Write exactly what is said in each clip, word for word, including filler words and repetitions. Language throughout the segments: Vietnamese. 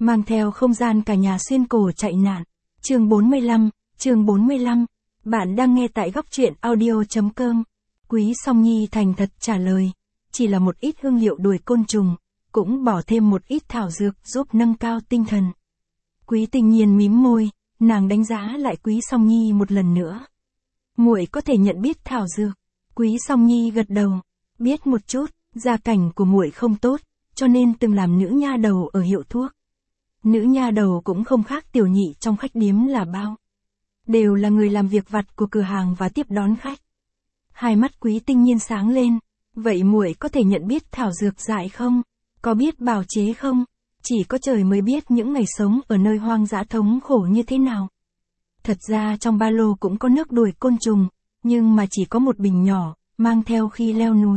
mang theo không gian cả nhà xuyên cổ chạy nạn. Chương bốn mươi lăm, chương bốn mươi lăm. Bạn đang nghe tại góc truyện audio chấm com. Quý Song Nhi thành thật trả lời, chỉ là một ít hương liệu đuổi côn trùng, cũng bỏ thêm một ít thảo dược giúp nâng cao tinh thần. Quý Tinh Nhiên mím môi, nàng đánh giá lại Quý Song Nhi một lần nữa. Muội có thể nhận biết thảo dược? Quý Song Nhi gật đầu, biết một chút, gia cảnh của muội không tốt, cho nên từng làm nữ nha đầu ở hiệu thuốc. Nữ nha đầu cũng không khác tiểu nhị trong khách điếm là bao. Đều là người làm việc vặt của cửa hàng và tiếp đón khách. Hai mắt Quý Tinh Nhiên sáng lên, vậy muội có thể nhận biết thảo dược dại không? Có biết bào chế không? Chỉ có trời mới biết những ngày sống ở nơi hoang dã thống khổ như thế nào. Thật ra trong ba lô cũng có nước đuổi côn trùng, nhưng mà chỉ có một bình nhỏ, mang theo khi leo núi.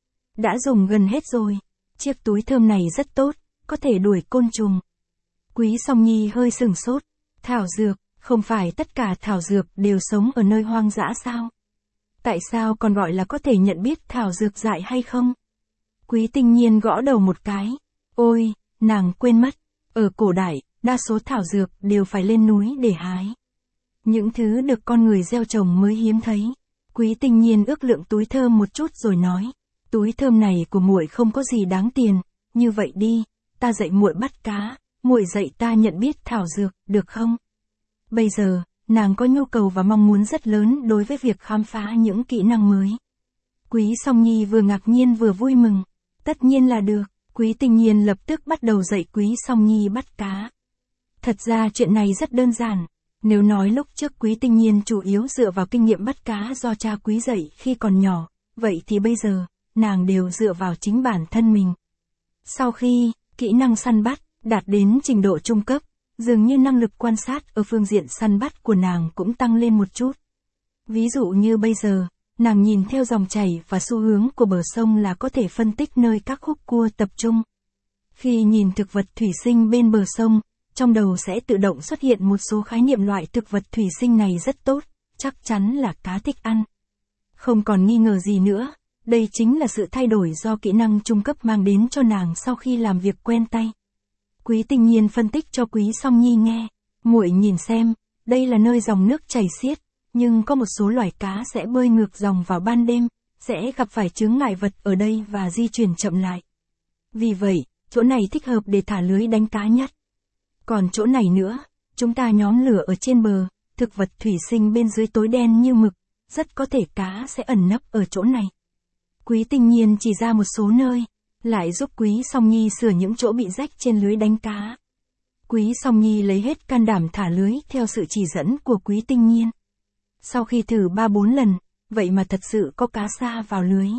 Đã dùng gần hết rồi. Chiếc túi thơm này rất tốt, có thể đuổi côn trùng. Quý Song Nhi hơi sừng sốt. Thảo dược, không phải tất cả thảo dược đều sống ở nơi hoang dã sao? Tại sao còn gọi là có thể nhận biết thảo dược dại hay không? Quý Tinh Nhiên gõ đầu một cái. Ôi, nàng quên mất. Ở cổ đại, đa số thảo dược đều phải lên núi để hái. Những thứ được con người gieo trồng mới hiếm thấy. Quý Tinh Nhiên ước lượng túi thơm một chút rồi nói. Túi thơm này của muội không có gì đáng tiền, như vậy đi, ta dạy muội bắt cá, muội dạy ta nhận biết thảo dược, được không? Bây giờ, nàng có nhu cầu và mong muốn rất lớn đối với việc khám phá những kỹ năng mới. Quý Song Nhi vừa ngạc nhiên vừa vui mừng. Tất nhiên là được. Quý Tinh Nhiên lập tức bắt đầu dạy Quý Song Nhi bắt cá. Thật ra chuyện này rất đơn giản. Nếu nói lúc trước Quý Tinh Nhiên chủ yếu dựa vào kinh nghiệm bắt cá do cha Quý dạy khi còn nhỏ, vậy thì bây giờ, nàng đều dựa vào chính bản thân mình. Sau khi, kỹ năng săn bắt, đạt đến trình độ trung cấp, dường như năng lực quan sát ở phương diện săn bắt của nàng cũng tăng lên một chút. Ví dụ như bây giờ, nàng nhìn theo dòng chảy và xu hướng của bờ sông là có thể phân tích nơi các khúc cua tập trung. Khi nhìn thực vật thủy sinh bên bờ sông, trong đầu sẽ tự động xuất hiện một số khái niệm loại thực vật thủy sinh này rất tốt, chắc chắn là cá thích ăn. Không còn nghi ngờ gì nữa, đây chính là sự thay đổi do kỹ năng trung cấp mang đến cho nàng sau khi làm việc quen tay. Quý Tinh Nhiên phân tích cho Quý Song Nhi nghe, muội nhìn xem, đây là nơi dòng nước chảy xiết, nhưng có một số loài cá sẽ bơi ngược dòng vào ban đêm, sẽ gặp phải chướng ngại vật ở đây và di chuyển chậm lại. Vì vậy, chỗ này thích hợp để thả lưới đánh cá nhất. Còn chỗ này nữa, chúng ta nhóm lửa ở trên bờ, thực vật thủy sinh bên dưới tối đen như mực, rất có thể cá sẽ ẩn nấp ở chỗ này. Quý Tinh Nhiên chỉ ra một số nơi, lại giúp Quý Song Nhi sửa những chỗ bị rách trên lưới đánh cá. Quý Song Nhi lấy hết can đảm thả lưới theo sự chỉ dẫn của Quý Tinh Nhiên. Sau khi thử ba bốn lần, vậy mà thật sự có cá sa vào lưới.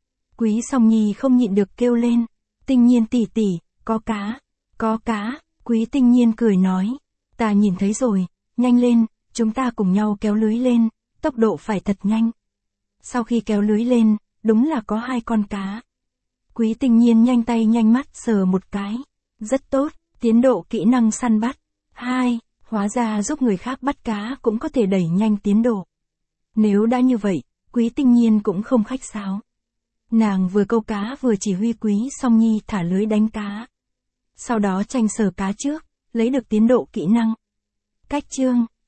Quý Song Nhi không nhịn được kêu lên, Tinh Nhiên tỷ tỷ, có cá, có cá. Quý Tinh Nhiên cười nói, ta nhìn thấy rồi, nhanh lên, chúng ta cùng nhau kéo lưới lên, tốc độ phải thật nhanh. Sau khi kéo lưới lên, đúng là có hai con cá. Quý Tinh Nhiên nhanh tay nhanh mắt sờ một cái. Rất tốt, tiến độ kỹ năng săn bắt. Hai, hóa ra giúp người khác bắt cá cũng có thể đẩy nhanh tiến độ. Nếu đã như vậy, Quý Tinh Nhiên cũng không khách sáo. Nàng vừa câu cá vừa chỉ huy Quý Song Nhi thả lưới đánh cá. Sau đó tranh sờ cá trước, lấy được tiến độ kỹ năng. Cách chương,